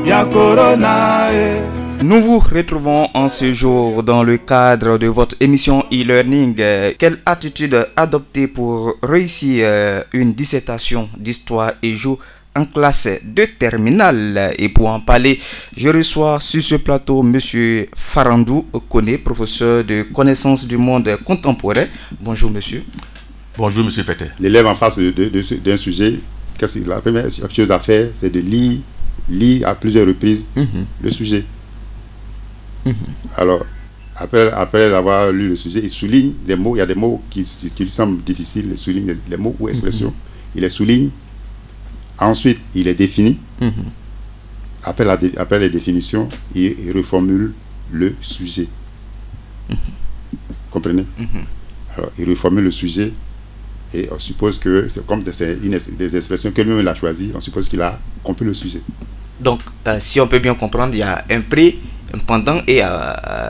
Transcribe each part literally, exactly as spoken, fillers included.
Nous vous retrouvons en ce jour dans le cadre de votre émission e-learning. Quelle attitude adopter pour réussir une dissertation d'histoire et géo en classe de terminale? Et pour en parler, je reçois sur ce plateau M. Farandou Koné, professeur de connaissances du monde contemporain. Bonjour monsieur. Bonjour monsieur Fete. L'élève en face de, de, de, d'un sujet, qu'est-ce que la première chose à faire, c'est de lire, lire à plusieurs reprises mm-hmm. le sujet. Mm-hmm. Alors, après, après avoir lu le sujet, il souligne des mots, il y a des mots qui, qui lui semblent difficiles, il souligne les, les mots ou expressions, mm-hmm. il les souligne. Ensuite, il les définit. Mm-hmm. Après, la, après les définitions, il, il reformule le sujet. Mm-hmm. Comprenez? Mm-hmm. Alors, il reformule le sujet et on suppose que c'est comme des, une, des expressions que lui-même a choisies, on suppose qu'il a compris le sujet. Donc, euh, si on peut bien comprendre, il y a un pré, un pendant et euh,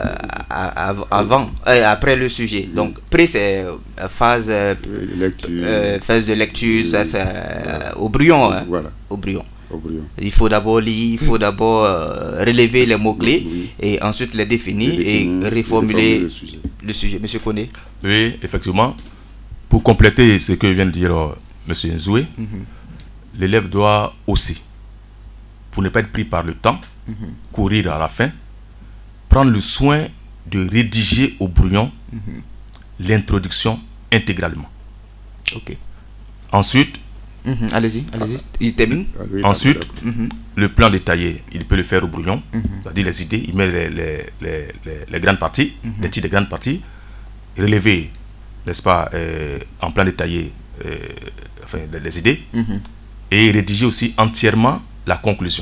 euh, avant, euh, après le sujet. Donc, pré, c'est euh, phase, euh, euh, phase de lecture, ça, c'est euh, au brouillon. Hein, voilà. Au brouillon. Au brouillon. Il faut d'abord lire, il faut d'abord euh, relever les mots-clés oui. et ensuite les définir, les définir et reformuler le sujet. le sujet. Monsieur Koné? Oui, effectivement. Pour compléter ce que vient de dire euh, monsieur Nzoué, mm-hmm. l'élève doit aussi, pour ne pas être pris par le temps, mm-hmm. courir à la fin, prendre le soin de rédiger au brouillon mm-hmm. l'introduction intégralement. Ok. Ensuite, mm-hmm. allez-y, allez-y, il termine. Ensuite, mm-hmm. le plan détaillé, il peut le faire au brouillon, mm-hmm. c'est-à-dire les idées, il met les, les, les, les, les grandes parties, mm-hmm. les titres des grandes parties, relever, n'est-ce pas, euh, en plan détaillé, euh, enfin, les, les idées, mm-hmm. et rédiger aussi entièrement la conclusion.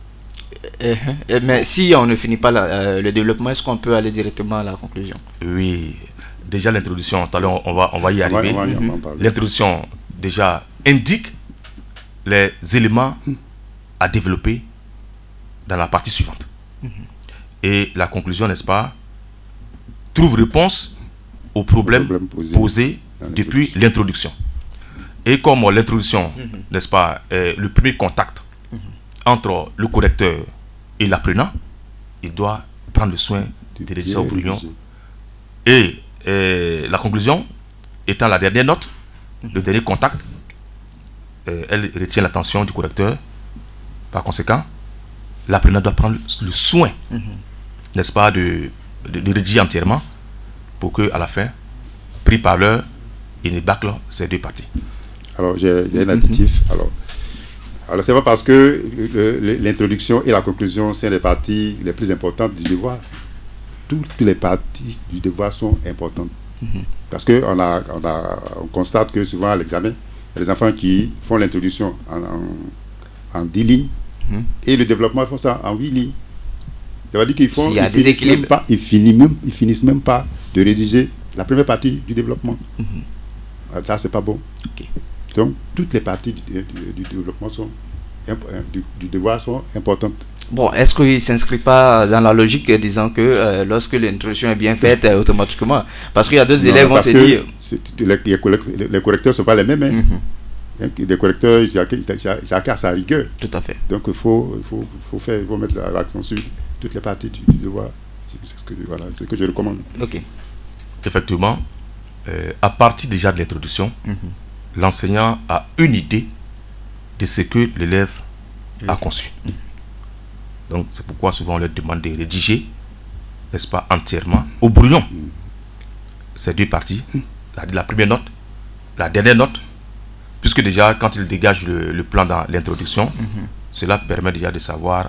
Euh, euh, mais si on ne finit pas la, euh, le développement, est-ce qu'on peut aller directement à la conclusion? Oui, déjà l'introduction, tout à l'heure on va, on va y arriver. On va, on va, mm-hmm. on va L'introduction déjà indique les éléments mm-hmm. à développer dans la partie suivante. Mm-hmm. Et la conclusion, n'est-ce pas, trouve réponse aux problèmes problème posé posés depuis l'introduction. Et comme l'introduction, mm-hmm. n'est-ce pas, est le premier contact mm-hmm. entre le correcteur et l'apprenant, il doit prendre le soin de rédiger au brouillon. Et, et la conclusion étant la dernière note, mm-hmm. le dernier contact, euh, elle retient l'attention du correcteur. Par conséquent, l'apprenant doit prendre le soin, mm-hmm. n'est-ce pas, de, de, de rédiger entièrement pour qu'à la fin, pris par l'heure, il ne bâcle ces deux parties. Alors, j'ai, j'ai un additif. Mm-hmm. Alors, alors c'est pas parce que le, l'introduction et la conclusion sont les parties les plus importantes du devoir. Toutes les parties du devoir sont importantes. Mm-hmm. Parce qu'on a, on a, on constate que souvent à l'examen, il y a des enfants qui font l'introduction en, en, en dix lignes mm-hmm. et le développement, ils font ça en huit lignes. Ça veut dire qu'ils font, ils finissent, même pas, ils, finissent même, ils finissent même pas de rédiger la première partie du développement. Mm-hmm. Ça, c'est pas bon. Okay. Donc, toutes les parties du, du, du développement sont, du, du devoir sont importantes. Bon, est-ce qu'il ne s'inscrit pas dans la logique euh, disant que euh, lorsque l'introduction est bien faite, euh, automatiquement, parce qu'il y a d'autres élèves qui vont se dire... Les, les, les correcteurs ne sont pas les mêmes. Hein. Mm-hmm. Les correcteurs, chacun a sa rigueur. Tout à fait. Donc, il faut, il faut, faut, faire, il faut mettre l'accent sur toutes les parties du, du devoir. C'est ce que, voilà, c'est ce que je recommande. Ok. Effectivement, euh, à partir déjà de l'introduction, mm-hmm. l'enseignant a une idée de ce que l'élève mm-hmm. a conçu. Mm-hmm. Donc, c'est pourquoi souvent on leur demande de rédiger, n'est-ce pas, entièrement, au brouillon, mm-hmm. ces deux parties, mm-hmm. la, la première note, la dernière note, puisque déjà, quand il dégage le, le plan dans l'introduction, mm-hmm. cela permet déjà de savoir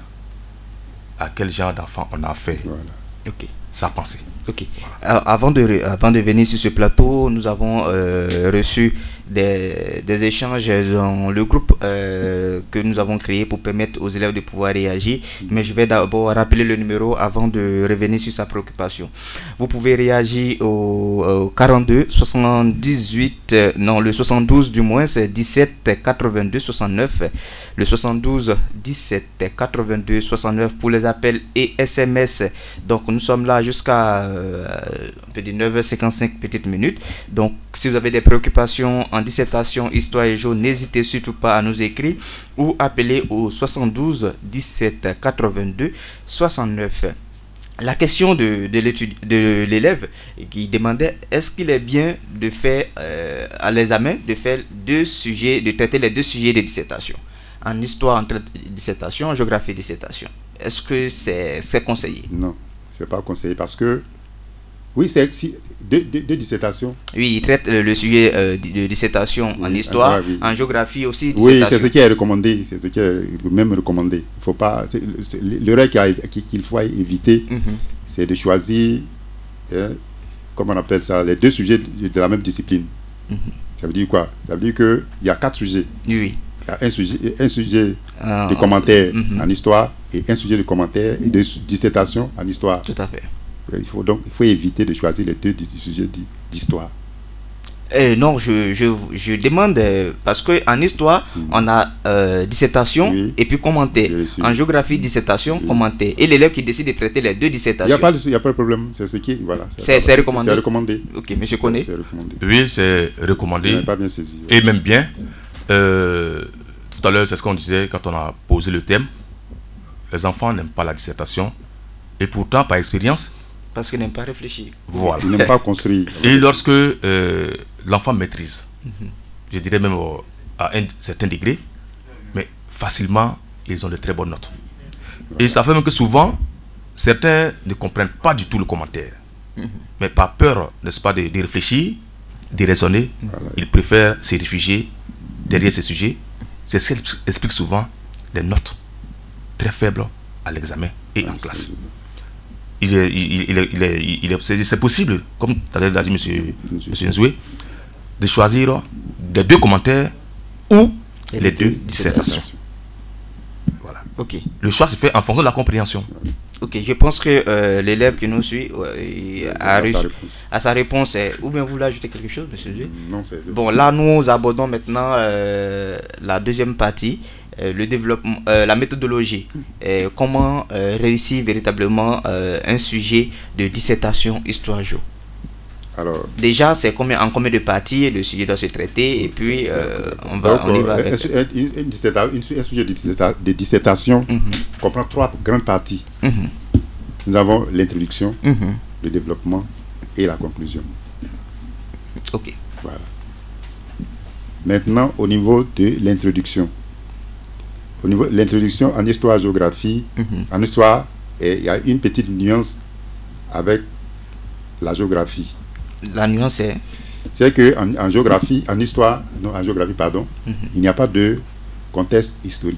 à quel genre d'enfant on a affaire. Voilà. Ok. Sa pensée. Ok. Voilà. Euh, avant, de, avant de venir sur ce plateau, nous avons euh, reçu des, des échanges dans le groupe euh, que nous avons créé pour permettre aux élèves de pouvoir réagir. Mm-hmm. Mais je vais d'abord rappeler le numéro avant de revenir sur sa préoccupation. Vous pouvez réagir au, au quarante-deux soixante-dix-huit, euh, non, le soixante-douze du moins, c'est dix-sept quatre-vingt-deux soixante-neuf. Le soixante-douze dix-sept quatre-vingt-deux soixante-neuf pour les appels et S M S. Donc nous sommes là là jusqu'à euh, neuf heures cinquante-cinq petites minutes. Donc, si vous avez des préoccupations en dissertation, histoire et géo, n'hésitez surtout pas à nous écrire ou appeler au soixante-douze dix-sept quatre-vingt-deux soixante-neuf. La question de, de, de l'élève qui demandait est-ce qu'il est bien de faire euh, à l'examen de faire deux sujets, de traiter les deux sujets de dissertation. En histoire, en dissertation, en géographie, dissertation. Est-ce que c'est c'est conseillé? Non, c'est pas conseillé parce que oui, c'est si, deux, deux, deux dissertations. Oui, il traite euh, le sujet euh, de, de dissertation oui, en histoire, en, oui. en géographie aussi. Oui, c'est ce qui est recommandé, c'est ce qui est même recommandé. Il faut pas, l'erreur qu'il faut éviter, mm-hmm. c'est de choisir, hein, comment on appelle ça, les deux sujets de, de la même discipline. Mm-hmm. Ça veut dire quoi? Ça veut dire que il y a quatre sujets. Oui. Il y a un sujet, un sujet ah, de commentaire mm-hmm. en histoire et un sujet de commentaire et de dissertation en histoire. Tout à fait. Il faut donc il faut éviter de choisir les deux sujets d'histoire. Euh, non, je, je, je demande euh, parce qu'en histoire, mmh. on a euh, dissertation oui. et puis commentaire. En géographie, dissertation, oui. commentaire. Et l'élève qui décide de traiter les deux dissertations. Il n'y a, a pas de problème. C'est ce qui voilà. C'est recommandé. C'est recommandé. Ok, monsieur Koné. Oui, c'est recommandé. Pas bien saisi. Et même bien. Euh, tout à l'heure, c'est ce qu'on disait quand on a posé le thème. Les enfants n'aiment pas la dissertation. Et pourtant, par expérience, parce qu'ils n'aiment pas réfléchir. Voilà. Ils n'aiment pas construire. Et lorsque euh, l'enfant maîtrise, mm-hmm. je dirais même euh, à un certain degré, mais facilement, ils ont de très bonnes notes. Voilà. Et ça fait même que souvent, certains ne comprennent pas du tout le commentaire. Mm-hmm. Mais par peur, n'est-ce pas, de, de réfléchir, de raisonner, voilà. Ils préfèrent se réfugier derrière ces sujets. C'est ce qui explique souvent les notes très faibles à l'examen et voilà, en classe. Il est, il, il est, il est, il est, c'est, c'est possible, comme l'a dit monsieur, monsieur Nzoué, de choisir des deux commentaires ou et les, les deux, deux dissertations. Voilà. Ok. Le choix se fait en fonction de la compréhension. Ok, je pense que euh, l'élève qui nous suit euh, a réussi à sa réponse. Est, ou bien vous voulez ajouter quelque chose, monsieur Nzoué? Non, c'est, c'est bon, là, nous abordons maintenant euh, la deuxième partie. Euh, le développement, euh, la méthodologie, euh, comment euh, réussir véritablement euh, un sujet de dissertation histoire-géo. Alors, déjà, c'est combien, en combien de parties le sujet doit se traiter et puis euh, on va, donc, on y va avec... un, un, une, une une, un sujet de, disserta, de dissertation mm-hmm. comprend trois grandes parties. Mm-hmm. Nous avons l'introduction, mm-hmm. le développement et la conclusion. Ok. Voilà. Maintenant, au niveau de l'introduction. Au niveau de l'introduction en histoire-géographie, mm-hmm. en histoire, il y a une petite nuance avec la géographie. La nuance est C'est qu'en en géographie, en histoire, non, en géographie, pardon, mm-hmm. il n'y a pas de contexte historique.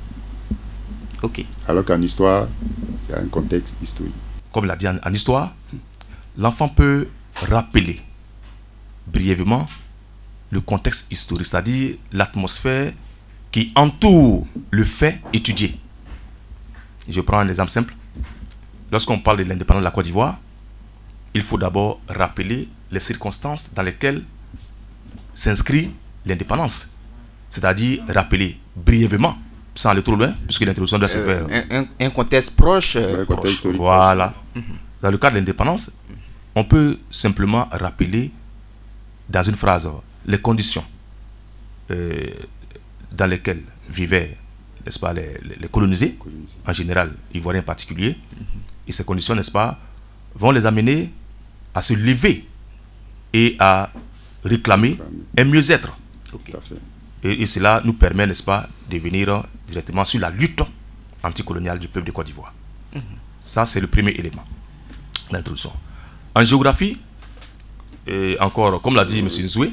Ok. Alors qu'en histoire, il y a un contexte historique. Comme l'a dit en, en histoire, l'enfant peut rappeler brièvement le contexte historique, c'est-à-dire l'atmosphère qui entoure le fait étudié. Je prends un exemple simple. Lorsqu'on parle de l'indépendance de la Côte d'Ivoire, il faut d'abord rappeler les circonstances dans lesquelles s'inscrit l'indépendance. C'est-à-dire rappeler brièvement, sans aller trop loin, puisque l'introduction doit se euh, faire... Un, un, un contexte proche. Euh, un contexte proche. Voilà. Mm-hmm. Dans le cas de l'indépendance, on peut simplement rappeler dans une phrase les conditions euh, dans lesquelles vivaient, n'est-ce pas, les, les, les colonisés, colonisés, en général, ivoiriens en particulier. Mm-hmm. Et ces conditions, n'est-ce pas, vont les amener à se lever et à réclamer un mieux-être. Okay. Et, et cela nous permet, n'est-ce pas, de venir directement sur la lutte anticoloniale du peuple de Côte d'Ivoire. Mm-hmm. Ça, c'est le premier élément d'introduction. En géographie, et encore, comme l'a dit M. Nzoué,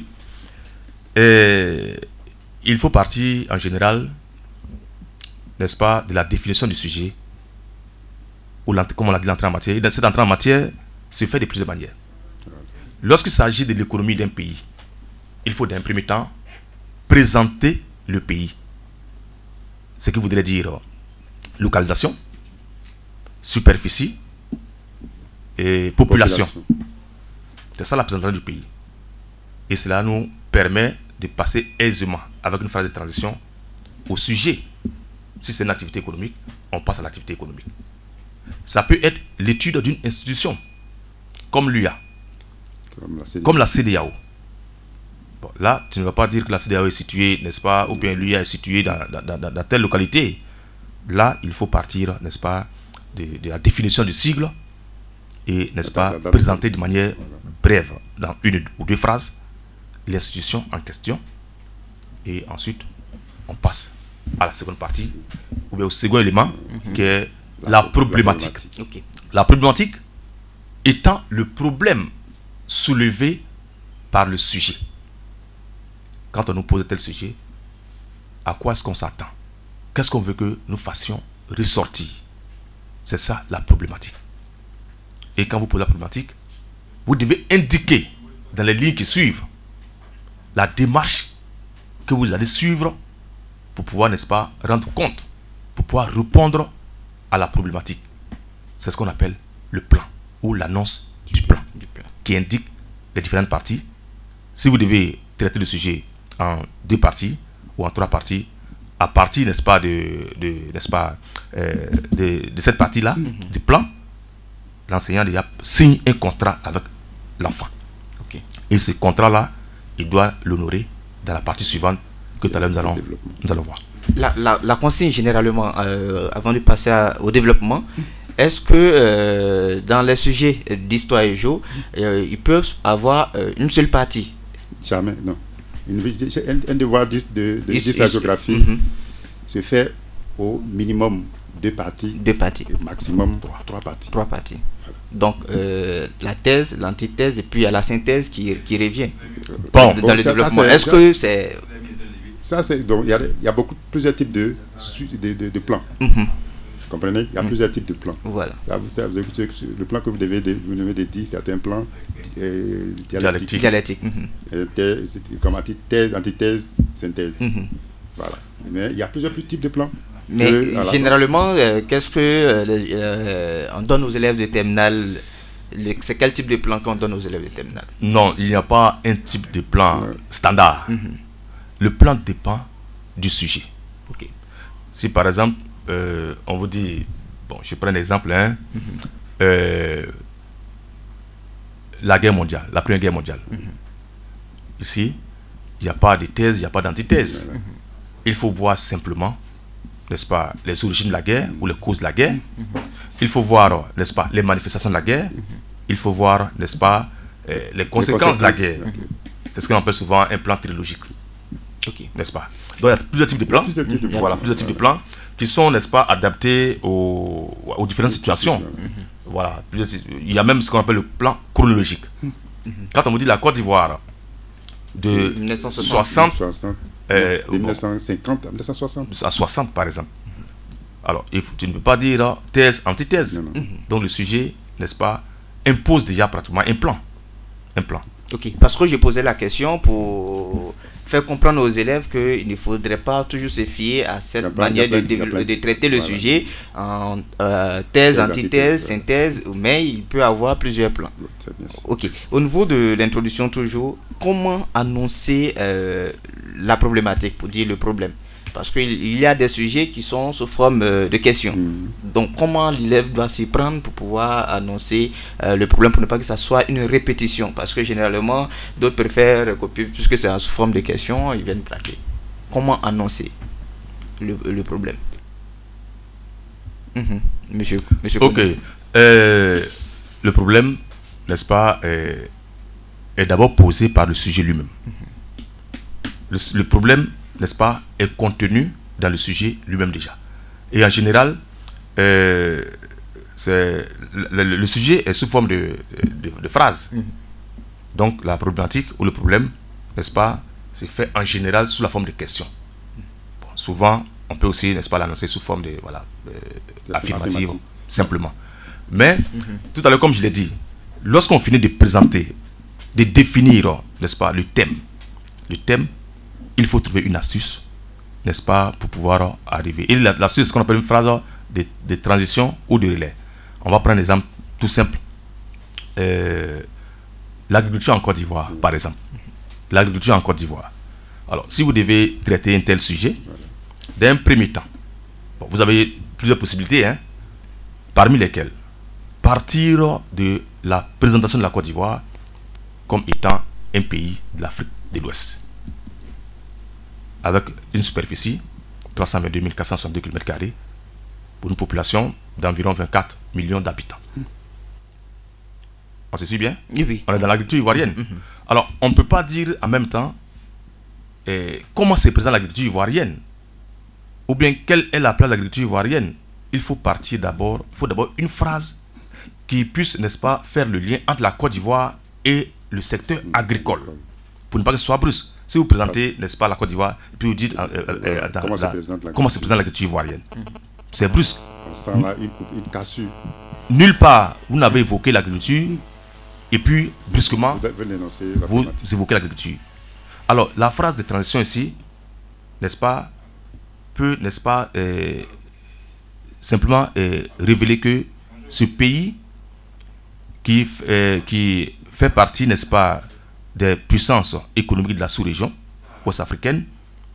et il faut partir en général, n'est-ce pas, de la définition du sujet, ou comme on l'a dit, l'entrée en matière. Et cette entrée en matière se fait de plusieurs manières. Lorsqu'il s'agit de l'économie d'un pays, il faut d'un premier temps présenter le pays. Ce qui voudrait dire localisation, superficie et population. population. C'est ça la présentation du pays. Et cela nous permet de passer aisément, avec une phase de transition, au sujet. Si c'est une activité économique, on passe à l'activité économique. Ça peut être l'étude d'une institution, comme l'U A, Comme la C D A O. comme la C D A O. Bon, là, tu ne vas pas dire que la C D A O est située, n'est-ce pas, ou bien l'U A est située dans, dans, dans, dans telle localité. Là, il faut partir, n'est-ce pas, de, de la définition du sigle et, n'est-ce pas, présenter de manière brève, dans une ou deux phrases, l'institution en question. Et ensuite, on passe à la seconde partie, ou bien au second élément, mm-hmm. qui est la, la problématique. La problématique. Okay. La problématique étant le problème soulevé par le sujet. Quand on nous pose tel sujet, à quoi est-ce qu'on s'attend? Qu'est-ce qu'on veut que nous fassions ressortir? C'est ça la problématique. Et quand vous posez la problématique, vous devez indiquer dans les lignes qui suivent la démarche que vous allez suivre pour pouvoir, n'est-ce pas, rendre compte, pour pouvoir répondre à la problématique. C'est ce qu'on appelle le plan ou l'annonce du plan, du plan qui indique les différentes parties. Si vous devez traiter le sujet en deux parties ou en trois parties, à partir, n'est-ce pas, de, de n'est-ce pas, euh, de, de cette partie-là, mm-hmm. du plan, l'enseignant déjà signe un contrat avec l'enfant. Okay. Et ce contrat-là, il doit l'honorer dans la partie suivante que tout à l'heure nous allons, nous allons voir. La, la, la consigne, généralement, euh, avant de passer à, au développement, est-ce que euh, dans les sujets d'histoire et géo, euh, ils peuvent avoir euh, une seule partie? Jamais, non. Une, un, un devoir de, de, de is, la is, géographie mm-hmm. se fait au minimum deux parties. Deux parties. Et maximum trois, trois parties. Trois parties. Voilà. Donc, euh, la thèse, l'antithèse, et puis il y a la synthèse qui, qui revient bon, dans bon, le ça, développement. Ça, est-ce que c'est... Ça, c'est... Donc, il y a, il y a beaucoup, plusieurs types de, de, de, de plans. Mm-hmm. Vous comprenez? Il y a mm-hmm. plusieurs types de plans. Voilà. Ça, ça, vous, le plan que vous devez, de, vous devez de dire, certains plans euh, dialectiques. Dialectique. Mm-hmm. Thèse, comme antithèse, antithèse, synthèse. Mm-hmm. Voilà. Mais il y a plusieurs types de plans. Mais que, généralement, euh, qu'est-ce que euh, euh, on donne aux élèves de terminale? C'est quel type de plan qu'on donne aux élèves de terminale? Non, il n'y a pas un type de plan ouais. standard. Mm-hmm. Le plan dépend du sujet. Okay. Si par exemple, euh, on vous dit, bon, je prends un exemple, hein, mm-hmm. euh, la guerre mondiale, la première guerre mondiale. Mm-hmm. Ici, il n'y a pas de thèse, il n'y a pas d'antithèse. Mm-hmm. Il faut voir simplement, n'est-ce pas, les origines de la guerre ou les causes de la guerre. Mm-hmm. Il faut voir, n'est-ce pas, les manifestations de la guerre. Mm-hmm. Il faut voir, n'est-ce pas, euh, les, conséquences les conséquences de la guerre. Okay. C'est ce qu'on appelle souvent un plan trilogique. Okay. N'est-ce pas? Donc il y a plusieurs types de plans. Plusieurs types de plans. Voilà, plusieurs types de plans qui sont, n'est-ce pas, adaptés aux, aux différentes situations. Mm-hmm. Voilà. Il y a même ce qu'on appelle le plan chronologique. Mm-hmm. Quand on vous dit la Côte d'Ivoire de mille neuf cent soixante, soixante euh, de mille neuf cent cinquante à mille neuf cent soixante. À soixante par exemple. Mm-hmm. Alors, il faut, tu ne peux pas dire thèse, antithèse. Non, non. Mm-hmm. Donc le sujet, n'est-ce pas, impose déjà pratiquement un plan. Un plan. Ok, parce que je posais la question pour faire comprendre aux élèves qu'il ne faudrait pas toujours se fier à cette plein, manière plein, de, de, de, de traiter le voilà. sujet en euh, thèse, antithèse, synthèse, mais il peut avoir plusieurs plans. Ok, au niveau de l'introduction toujours, comment annoncer euh, la problématique, pour dire le problème? Parce qu'il y a des sujets qui sont sous forme euh, de questions. Mmh. Donc, comment l'élève doit s'y prendre pour pouvoir annoncer euh, le problème, pour ne pas que ça soit une répétition? Parce que généralement, d'autres préfèrent copier, puisque c'est sous forme de questions, ils viennent plaquer. Comment annoncer le, le problème? Mmh. Monsieur, monsieur Ok. Euh, le problème, n'est-ce pas, est, est d'abord posé par le sujet lui-même. Mmh. Le, le problème, n'est-ce pas, est contenu dans le sujet lui-même déjà. Et en général, euh, c'est, le, le, le sujet est sous forme de, de, de phrases. Mm-hmm. Donc la problématique ou le problème, n'est-ce pas, c'est fait en général sous la forme de questions. Bon, souvent, on peut aussi, n'est-ce pas, l'annoncer sous forme de, voilà, euh, affirmative, affirmative, simplement. Mais, mm-hmm. tout à l'heure, comme je l'ai dit, lorsqu'on finit de présenter, de définir, n'est-ce pas, le thème, le thème, il faut trouver une astuce, n'est-ce pas, pour pouvoir arriver. Et l'astuce, ce qu'on appelle une phrase de, de transition ou de relais. On va prendre un exemple tout simple. Euh, l'agriculture en Côte d'Ivoire, par exemple. L'agriculture en Côte d'Ivoire. Alors, si vous devez traiter un tel sujet, d'un premier temps, bon, vous avez plusieurs possibilités. Hein. parmi lesquels partir de la présentation de la Côte d'Ivoire comme étant un pays de l'Afrique de l'Ouest, avec une superficie trois cent vingt-deux mille quatre cent soixante-deux kilomètres carrés pour une population d'environ vingt-quatre millions d'habitants. On se suit bien? Oui, oui. On est dans l'agriculture ivoirienne. Mm-hmm. Alors, on ne peut pas dire en même temps eh, comment se présente l'agriculture ivoirienne, ou bien quelle est la place de l'agriculture ivoirienne. Il faut partir d'abord, il faut d'abord une phrase qui puisse, n'est-ce pas, faire le lien entre la Côte d'Ivoire et le secteur agricole, pour ne pas que ce soit brusque. Si vous présentez, n'est-ce pas, la Côte d'Ivoire, et puis vous dites euh, euh, euh, dans, comment, la, se présente comment se présente l'agriculture ivoirienne, mm-hmm. c'est brusque. Ça, on a une, une cassure. Nulle part, vous n'avez évoqué l'agriculture, et puis, brusquement, vous, vous évoquez l'agriculture. Alors, la phrase de transition ici, n'est-ce pas, peut, n'est-ce pas, euh, simplement euh, révéler que ce pays qui, euh, qui fait partie, n'est-ce pas, des puissances économiques de la sous-région ouest-africaine,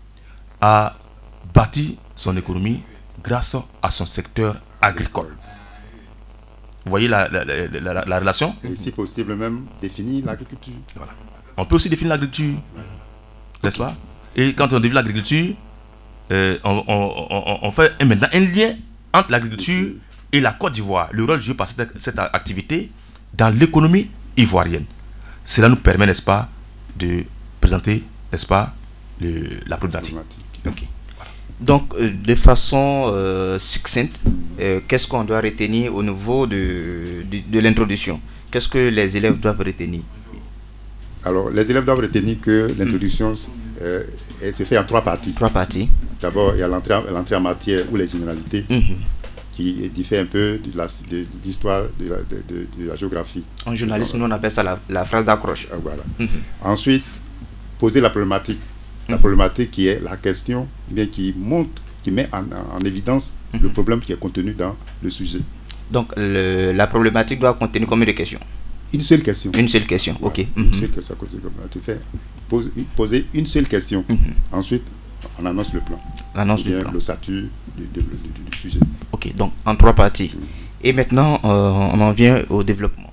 a bâti son économie grâce à son secteur agricole. Vous voyez la, la, la, la, la relation? Et si possible même définir l'agriculture. Voilà. On peut aussi définir l'agriculture, n'est-ce pas? Et quand on définit l'agriculture, euh, on, on, on, on fait maintenant un lien entre l'agriculture et la Côte d'Ivoire, le rôle joué par cette, cette activité dans l'économie ivoirienne. Cela nous permet, n'est-ce pas, de présenter, n'est-ce pas, le, la problématique. Ok. Voilà. Donc, euh, de façon euh, succincte, euh, qu'est-ce qu'on doit retenir au niveau de, de, de l'introduction? Qu'est-ce que les élèves doivent retenir? Alors, les élèves doivent retenir que l'introduction mmh. euh, se fait en trois parties. Trois parties. D'abord, il y a l'entrée en matière ou les généralités, mmh. qui diffère un peu de, la, de, de l'histoire de la, de, de, de la géographie. En journalisme, nous on appelle ça la, la phrase d'accroche. Euh, voilà. Mmh. Ensuite, poser la problématique. La mmh. problématique qui est la question, bien qui montre, qui met en, en évidence mmh. le problème qui est contenu dans le sujet. Donc, le, la problématique doit contenir combien de questions? Une seule question. Une seule question, ok. Voilà. Une mmh. seule question. Tu fais pose, poser une seule question. Mmh. Ensuite, on annonce le plan. Annonce le plan. Le statut du, du, du, du sujet. Ok, donc en trois parties. Mmh. Et maintenant, euh, on en vient au développement.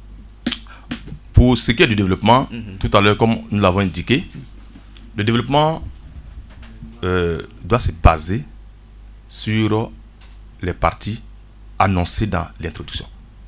Pour ce qui est du développement, mmh. tout à l'heure, comme nous l'avons indiqué, le développement euh, doit se baser sur les parties annoncées dans l'introduction.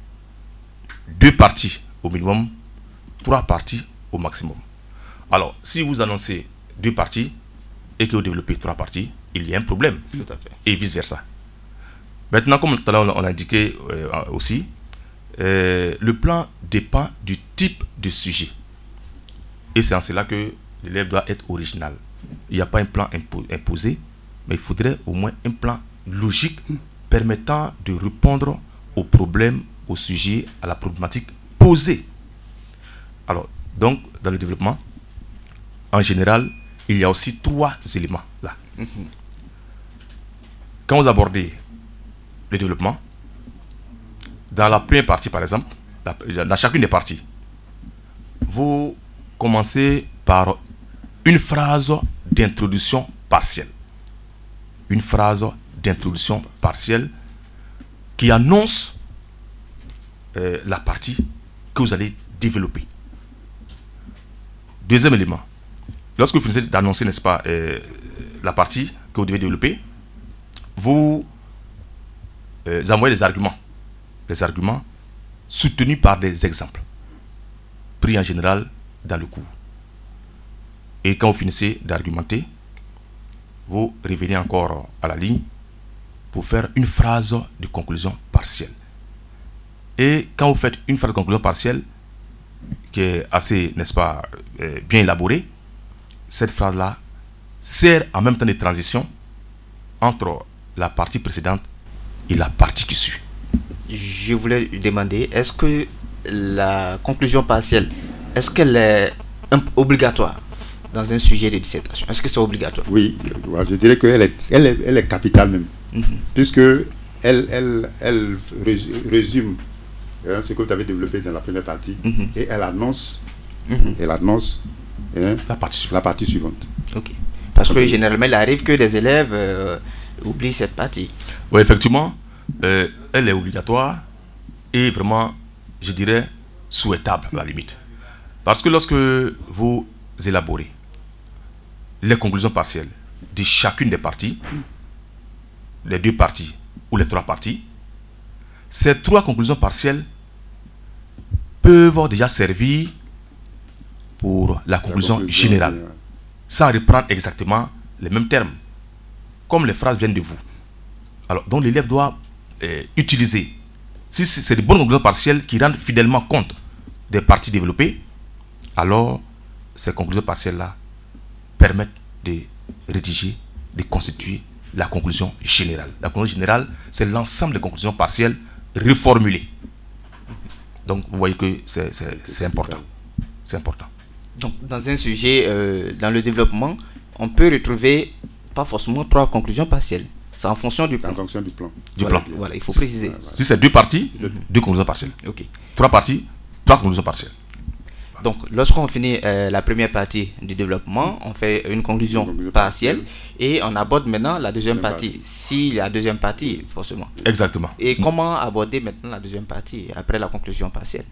Deux parties au minimum, trois parties au maximum. Alors, si vous annoncez deux parties et que vous développez trois parties, il y a un problème. Tout à fait. Et vice-versa. Maintenant, comme tout à l'heure on a indiqué euh, aussi, euh, le plan dépend du type de sujet. Et c'est en cela que l'élève doit être original. Il n'y a pas un plan impo imposé, mais il faudrait au moins un plan logique permettant de répondre aux problèmes, au sujet, à la problématique posée. Alors, donc, dans le développement, en général, il y a aussi trois éléments là. Mm-hmm. Quand vous abordez le développement, dans la première partie, par exemple, la, dans chacune des parties, vous commencez par une phrase d'introduction partielle. Une phrase d'introduction partielle qui annonce euh, la partie que vous allez développer. Deuxième élément, lorsque vous finissez d'annoncer, n'est-ce pas, euh, la partie que vous devez développer, vous euh, envoyez des arguments. Les arguments soutenus par des exemples, pris en général dans le cours. Et quand vous finissez d'argumenter, vous revenez encore à la ligne pour faire une phrase de conclusion partielle. Et quand vous faites une phrase de conclusion partielle, qui est assez, n'est-ce pas, euh, bien élaborée, cette phrase-là sert en même temps de transition entre la partie précédente et la partie qui suit. Je voulais demander, est-ce que la conclusion partielle, est-ce qu'elle est obligatoire dans un sujet de dissertation? Est-ce que c'est obligatoire? Oui, je dirais qu'elle est, elle est, elle est capitale même, mm-hmm. puisque elle, elle, elle résume hein, ce que vous avez développé dans la première partie, mm-hmm. et elle annonce, mm-hmm. elle annonce hein, la, partie la partie suivante. Ok. Parce que généralement, il arrive que les élèves euh, oublient cette partie. Oui, effectivement. euh, elle est obligatoire et vraiment, je dirais, souhaitable à la limite. Parce que lorsque vous élaborez les conclusions partielles de chacune des parties, les deux parties ou les trois parties, ces trois conclusions partielles peuvent déjà servir pour la conclusion, la conclusion générale, générale, sans reprendre exactement les mêmes termes, comme les phrases viennent de vous. Alors, donc l'élève doit euh, utiliser, si c'est des bonnes conclusions partielles qui rendent fidèlement compte des parties développées, alors ces conclusions partielles-là permettent de rédiger, de constituer la conclusion générale. La conclusion générale, c'est l'ensemble des conclusions partielles reformulées. Donc, vous voyez que c'est important. C'est important. Donc, dans un sujet, euh, dans le développement, on peut retrouver pas forcément trois conclusions partielles. C'est en fonction du plan. En fonction du plan. Du voilà, plan. Voilà, il faut préciser. Voilà, voilà. Si c'est deux parties, Mm-hmm. deux conclusions partielles. Ok. Trois parties, trois conclusions partielles. Donc, lorsqu'on finit euh, la première partie du développement, on fait une conclusion, une conclusion partielle, partielle et on aborde maintenant la deuxième partie. partie. Si la deuxième partie, forcément. Exactement. Et mmh. comment aborder maintenant la deuxième partie après la conclusion partielle?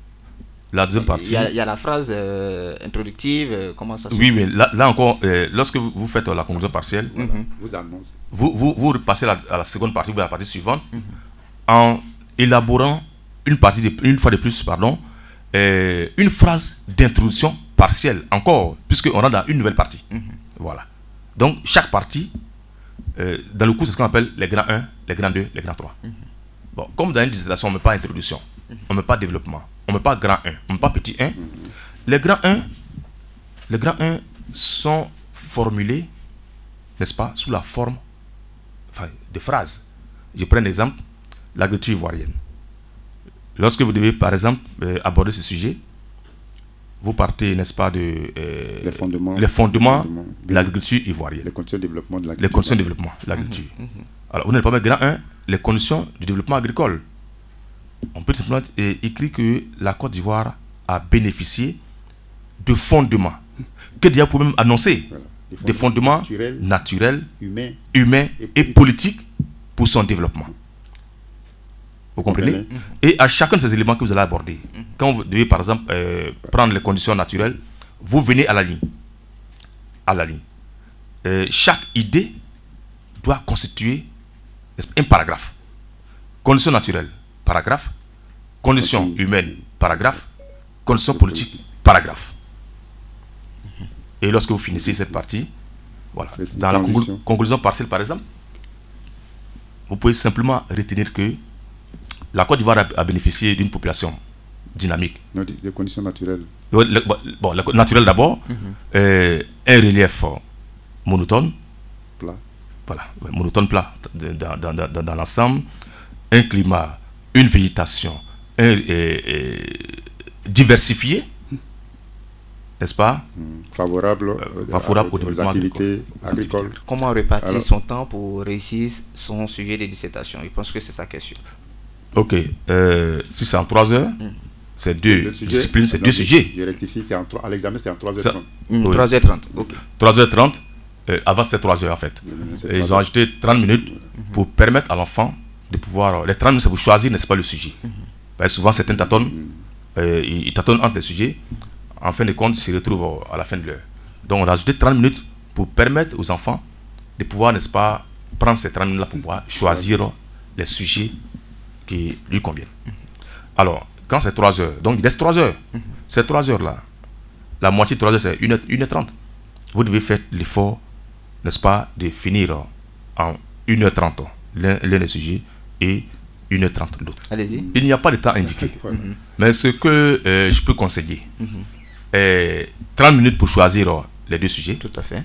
La deuxième partie. Il y a, il y a la phrase euh, introductive, euh, comment ça se Oui, mais là, là encore, euh, lorsque vous, vous faites euh, la conclusion partielle, voilà, mmh. vous annoncez. Vous, vous, vous repassez la, à la seconde partie ou à la partie suivante mmh. en élaborant une, partie de, une fois de plus, pardon, Euh, une phrase d'introduction partielle encore, puisqu'on rentre dans une nouvelle partie. Mm-hmm. Voilà. Donc, chaque partie, euh, dans le cours, c'est ce qu'on appelle les grands un, les grands deux, les grands trois. Mm-hmm. Bon, comme dans une dissertation, on ne met pas introduction, mm-hmm. on ne met pas développement, on ne met pas grand un, on ne met pas petit un. Mm-hmm. Les grands un, les grands un sont formulés, n'est-ce pas, sous la forme enfin, de phrases. Je prends un exemple, l'agriculture ivoirienne. Lorsque vous devez, par exemple, euh, aborder ce sujet, vous partez, n'est-ce pas, de euh, les fondements, les fondements, les fondements de l'agriculture ivoirienne. Les conditions de développement de l'agriculture. Les conditions de développement de l'agriculture. Mmh, mmh. Alors, vous n'allez pas mettre grand un, les conditions du développement agricole. On peut simplement euh, écrire que la Côte d'Ivoire a bénéficié de fondements. Que déjà pour même annoncer voilà. Des fondements, des fondements naturels, naturels humains, humains et, et politiques pour son développement. Vous comprenez? Mmh. Et à chacun de ces éléments que vous allez aborder, mmh. quand vous devez par exemple euh, prendre les conditions naturelles, vous venez à la ligne. À la ligne. Euh, chaque idée doit constituer un paragraphe. Conditions naturelles, paragraphe. Conditions mmh. humaines, paragraphe. Conditions politiques, politique. paragraphe. Mmh. Et lorsque vous finissez cette partie, voilà, dans la conclu conclusion partielle par exemple, vous pouvez simplement retenir que la Côte d'Ivoire a, a bénéficié d'une population dynamique. Non, des, des conditions naturelles. Le, le, bon, le naturel d'abord, mm-hmm. euh, un relief monotone, plat, voilà, monotone plat dans, dans, dans, dans l'ensemble, un climat, une végétation un, euh, euh, diversifiée, mm. n'est-ce pas? mm. Favorable, euh, favorable aux, aux activités agricoles. agricoles. Comment répartir Alors, son temps pour réussir son sujet de dissertation? Je pense que c'est sa question. Ok, euh, si c'est en trois heures, mm. c'est deux disciplines, c'est deux sujets. Je rectifie, à l'examen c'est en trois heures trente. Mm, oui. trois heures trente, ok. trois heures trente, euh, avant c'était trois heures en fait. Mm, Et ils ont ajouté trente minutes mm-hmm. pour permettre à l'enfant de pouvoir... Les trente minutes c'est pour choisir, n'est-ce pas, le sujet. Mm-hmm. Parce que souvent certains tâtonnent, mm. euh, ils, ils tâtonnent entre les sujets. En fin de compte, ils se retrouvent à la fin de l'heure. Donc on a ajouté trente minutes pour permettre aux enfants de pouvoir, n'est-ce pas, prendre ces trente minutes-là pour pouvoir choisir les sujets qui lui conviennent. Mmh. Alors, quand c'est trois heures, donc il laisse trois heures. Mmh. Ces trois heures-là, la moitié de trois heures, c'est une heure trente. Vous devez faire l'effort, n'est-ce pas, de finir en une heure trente l'un des sujets et une heure trente l'autre. Allez-y. Il n'y a pas de temps indiqué. Mmh. Mais ce que euh, je peux conseiller, mmh. est trente minutes pour choisir les deux sujets. Tout à fait.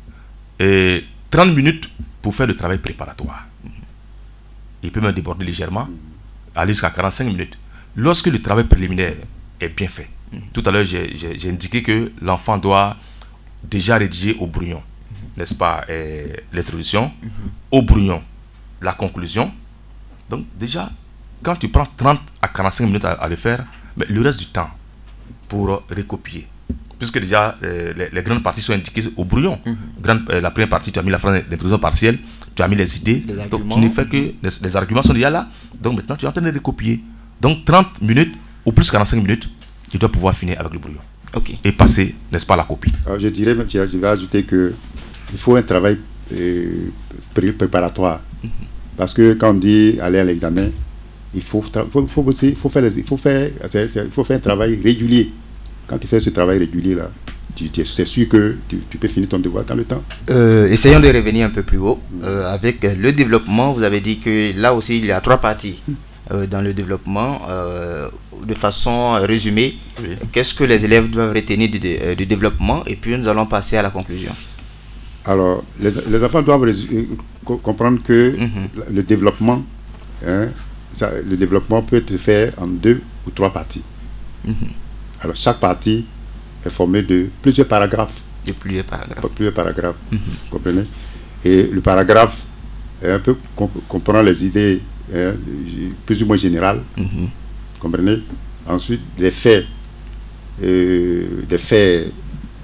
Et trente minutes pour faire le travail préparatoire. Mmh. Il peut même déborder légèrement. Mmh. Aller jusqu'à quarante-cinq minutes. Lorsque le travail préliminaire est bien fait, mmh. tout à l'heure j'ai indiqué que l'enfant doit déjà rédiger au brouillon, mmh. n'est-ce pas, l'introduction, mmh. au brouillon, la conclusion. Donc déjà, quand tu prends trente à quarante-cinq minutes à, à le faire, mais le reste du temps pour recopier, puisque déjà euh, les, les grandes parties sont indiquées au brouillon. Mmh. Grande, euh, la première partie, tu as mis la phrase d'introduction partielle, tu as mis les idées, les donc tu ne fais que, les, les arguments sont déjà là, donc maintenant tu es en train de recopier. Donc trente minutes ou plus quarante-cinq minutes, tu dois pouvoir finir avec le brouillon. Okay. Et passer, n'est-ce pas, la copie. Alors, je dirais, je vais ajouter qu'il faut un travail euh, pré préparatoire. Mm-hmm. Parce que quand on dit aller à l'examen, il faut, faut, faut, aussi, faut, faire les, il, faut faire, il faut faire un travail régulier. Quand tu fais ce travail régulier-là, c'est sûr que tu, tu peux finir ton devoir dans le temps. Euh, essayons de revenir un peu plus haut. Euh, avec le développement, vous avez dit que là aussi, il y a trois parties euh, dans le développement. Euh, de façon résumée, oui. Qu'est-ce que les élèves doivent retenir du, de, du développement? Et puis, nous allons passer à la conclusion. Alors, les, les enfants doivent euh, comprendre que mm-hmm. le développement, hein, ça, le développement peut être fait en deux ou trois parties. Mm-hmm. Alors, chaque partie est formée de plusieurs paragraphes. De plusieurs paragraphes. Plusieurs paragraphes, mm-hmm. comprenez? Et le paragraphe est un peu comp comprend les idées hein, plus ou moins générales, mm-hmm. comprenez? Ensuite, des faits, euh, des faits,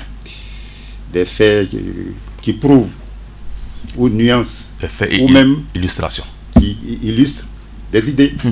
des faits qui, qui prouvent ou nuancent, des faits ou et même illustrations qui illustrent des idées. Mm-hmm.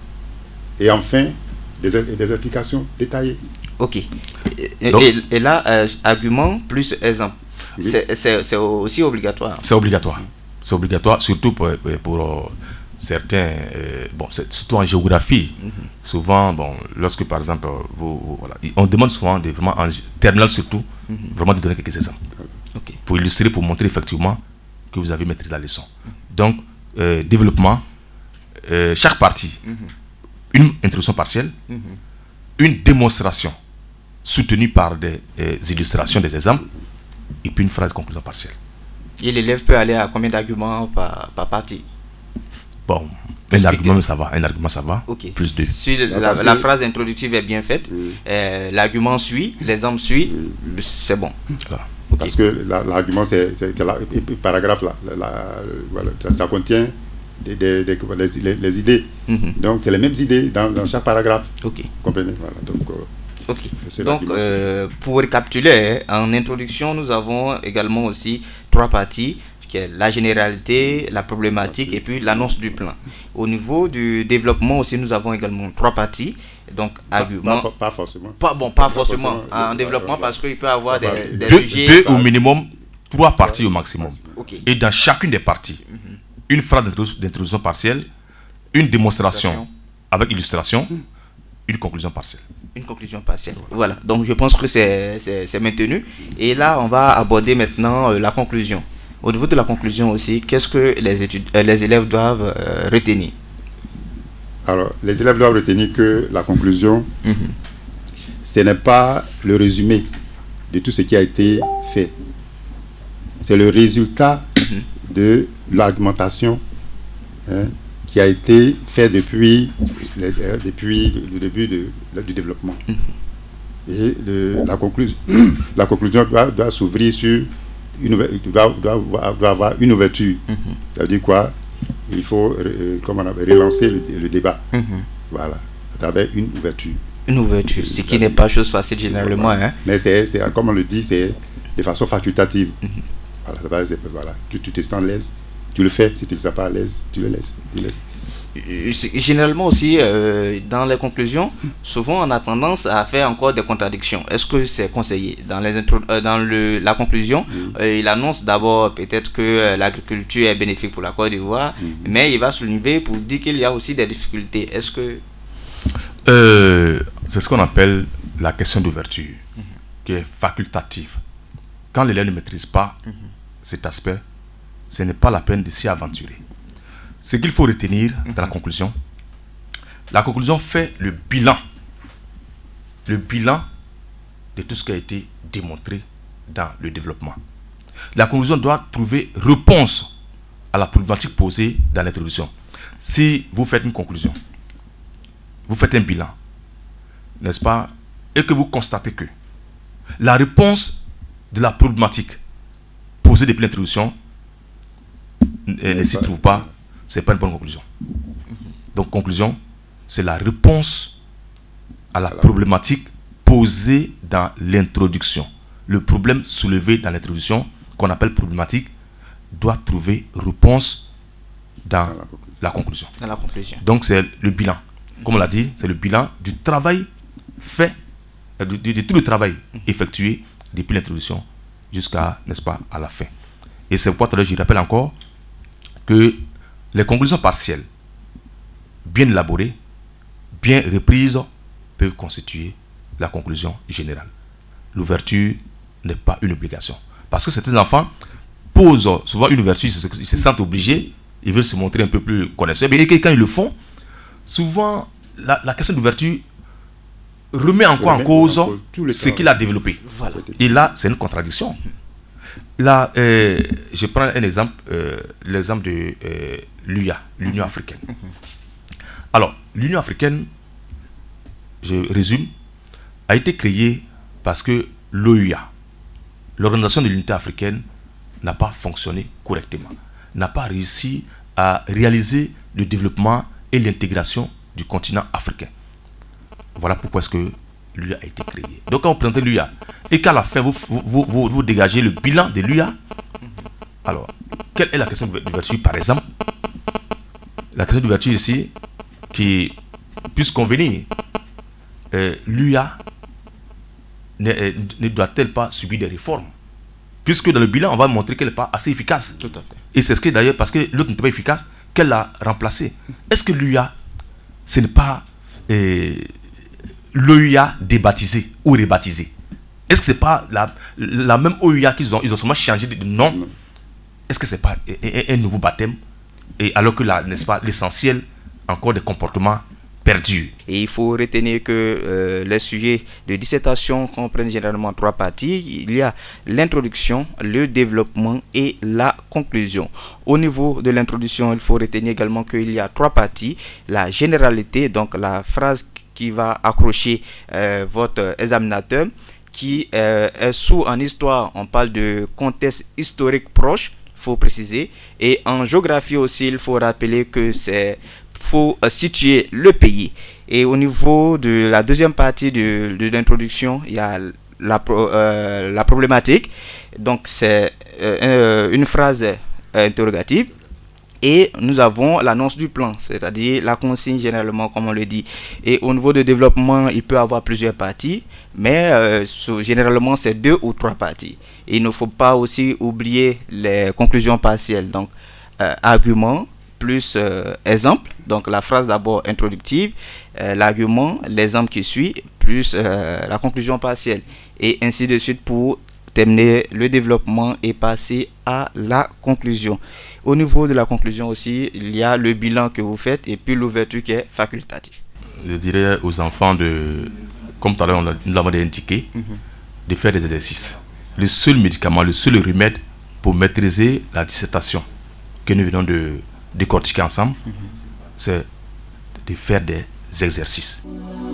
Et enfin, des, des applications détaillées. Ok. Et, Donc, et, et là, euh, argument plus exemple. Oui. C'est aussi obligatoire. C'est obligatoire. C'est obligatoire, surtout pour, pour, pour certains, euh, bon, surtout en géographie. Mm-hmm. Souvent, bon, lorsque par exemple, vous, vous, voilà, on demande souvent, de, vraiment en terminale surtout, mm-hmm. vraiment de donner quelques exemples. Okay. Pour illustrer, pour montrer effectivement que vous avez maîtrisé la leçon. Mm-hmm. Donc, euh, développement, euh, chaque partie, mm-hmm. une introduction partielle, mm-hmm. une démonstration soutenue par des, des illustrations, des exemples, et puis une phrase de conclusion partielle. Et l'élève peut aller à combien d'arguments par, par partie? Bon, un argument, ça va. Un argument, ça va. Okay. Plus deux. Si la, la, la phrase introductive est bien faite, oui. euh, l'argument suit, l'exemple suit, oui. C'est bon. Voilà. Okay. Parce que l'argument, c'est le paragraphe là. La, la, voilà, ça, ça contient des, des, des, les, les, les idées. Mm-hmm. Donc, c'est les mêmes idées dans, dans chaque paragraphe. Ok. Vous comprenez? Voilà. Donc, euh, Okay. Donc, euh, pour récapituler, en introduction, nous avons également aussi trois parties, qui est la généralité, la problématique et puis l'annonce du plan. Au niveau du développement aussi, nous avons également trois parties. Donc, pas, argument. Pas, pas forcément. Pas, bon, pas, pas forcément, forcément en développement, parce qu'il peut y avoir des, des deux, sujets. Deux au minimum, trois parties au maximum. Okay. Et dans chacune des parties, mm-hmm. une phrase d'introduction partielle, une démonstration avec illustration, mm. une conclusion partielle. Une conclusion partielle. Voilà. Donc, je pense que c'est maintenu. Et là, on va aborder maintenant euh, la conclusion. Au niveau de la conclusion aussi, qu'est-ce que les, études, euh, les élèves doivent euh, retenir? Alors, les élèves doivent retenir que la conclusion, mm-hmm. ce n'est pas le résumé de tout ce qui a été fait. C'est le résultat mm-hmm. de l'argumentation hein, qui a été fait depuis, les, euh, depuis le début de, de, du développement. Mmh. Et le, la, conclusion, la conclusion doit, doit s'ouvrir sur une, doit, doit, doit avoir une ouverture. Mmh. C'est-à-dire quoi? Il faut euh, comment on appelle, relancer le, le débat. Mmh. Voilà, à travers une ouverture. Une ouverture, ce qui n'est pas chose facile généralement. Voilà. Hein? Mais c'est, comme on le dit, c'est de façon facultative. Mmh. Voilà, voilà. Tu, tu te sens à l'aise. Tu le fais, si tu ne te sens pas à l'aise, tu le laisses. Tu laisses. Généralement aussi, euh, dans les conclusions, souvent on a tendance à faire encore des contradictions. Est-ce que c'est conseillé? Dans, les intro euh, dans le, la conclusion, oui. euh, il annonce d'abord peut-être que euh, l'agriculture est bénéfique pour la Côte d'Ivoire, mm-hmm. mais il va souligner pour dire qu'il y a aussi des difficultés. Est-ce que... Euh, c'est ce qu'on appelle la question d'ouverture, mm-hmm. qui est facultative. Quand l'élève ne maîtrise pas mm-hmm. cet aspect, ce n'est pas la peine de s'y aventurer. Ce qu'il faut retenir mm-hmm. dans la conclusion, la conclusion fait le bilan, le bilan de tout ce qui a été démontré dans le développement. La conclusion doit trouver réponse à la problématique posée dans l'introduction. Si vous faites une conclusion, vous faites un bilan, n'est-ce pas, et que vous constatez que la réponse de la problématique posée depuis l'introduction ne s'y trouve pas, ce n'est pas une bonne conclusion. Donc, conclusion, c'est la réponse à la problématique posée dans l'introduction. Le problème soulevé dans l'introduction, qu'on appelle problématique, doit trouver réponse dans, Dans la conclusion. Dans la conclusion. Donc c'est le bilan. Comme on l'a dit, c'est le bilan du travail fait, de, de, de tout le travail effectué depuis l'introduction jusqu'à, n'est-ce pas, à la fin. Et c'est pourquoi, je rappelle encore que les conclusions partielles, bien élaborées, bien reprises, peuvent constituer la conclusion générale. L'ouverture n'est pas une obligation. Parce que certains enfants posent souvent une ouverture, ils se sentent obligés, ils veulent se montrer un peu plus connaisseurs. Mais quand ils le font, souvent, la, la question d'ouverture remet encore en cause ce qu'il a développé. Voilà. Et là, c'est une contradiction. Là, euh, je prends un exemple, euh, l'exemple de euh, l'U A, l'Union africaine. Alors, l'Union africaine, je résume, a été créée parce que l'O U A, l'Organisation de l'Unité africaine, n'a pas fonctionné correctement, n'a pas réussi à réaliser le développement et l'intégration du continent africain. Voilà pourquoi est-ce que l'U A a été créée. Donc quand vous présentez l'U A et qu'à la fin vous, vous, vous, vous, vous dégagez le bilan de l'U A, alors quelle est la question d'ouverture par exemple? La question d'ouverture ici, qui puisse convenir, euh, l'U A ne, ne doit-elle pas subir des réformes? Puisque dans le bilan, on va montrer qu'elle n'est pas assez efficace. Tout à fait. Et c'est ce que d'ailleurs, parce que l'autre n'était pas efficace, qu'elle l'a remplacé. Est-ce que l'U A, ce n'est pas euh, l'O U A débaptisé ou rebaptisé? Est-ce que ce n'est pas la, la même O U A qu'ils ont, ils ont seulement changé de nom? Non. Est-ce que ce n'est pas un, un nouveau baptême? Et alors que là, n'est-ce pas, l'essentiel, encore des comportements perdus. Et il faut retenir que euh, les sujets de dissertation comprennent généralement trois parties. Il y a l'introduction, le développement et la conclusion. Au niveau de l'introduction, il faut retenir également qu'il y a trois parties. La généralité, donc la phrase qui va accrocher euh, votre examinateur, qui euh, est sous en histoire, on parle de contexte historique proche, il faut préciser. Et en géographie aussi, il faut rappeler que c'est faut euh, situer le pays. Et au niveau de la deuxième partie de, de l'introduction, il y a la, euh, la problématique. Donc c'est euh, une phrase euh, interrogative. Et nous avons l'annonce du plan, c'est-à-dire la consigne généralement, comme on le dit. Et au niveau de développement, il peut y avoir plusieurs parties, mais euh, généralement c'est deux ou trois parties. Et il ne faut pas aussi oublier les conclusions partielles. Donc euh, argument plus euh, exemple, donc la phrase d'abord introductive, euh, l'argument, l'exemple qui suit, plus euh, la conclusion partielle, et ainsi de suite pour terminer le développement et passer à la conclusion. Au niveau de la conclusion aussi, il y a le bilan que vous faites et puis l'ouverture qui est facultative. Je dirais aux enfants de, comme tout à l'heure nous l'avons indiqué, mm-hmm. de faire des exercices. Le seul médicament, le seul remède pour maîtriser la dissertation que nous venons de décortiquer ensemble, mm-hmm. c'est de faire des exercices.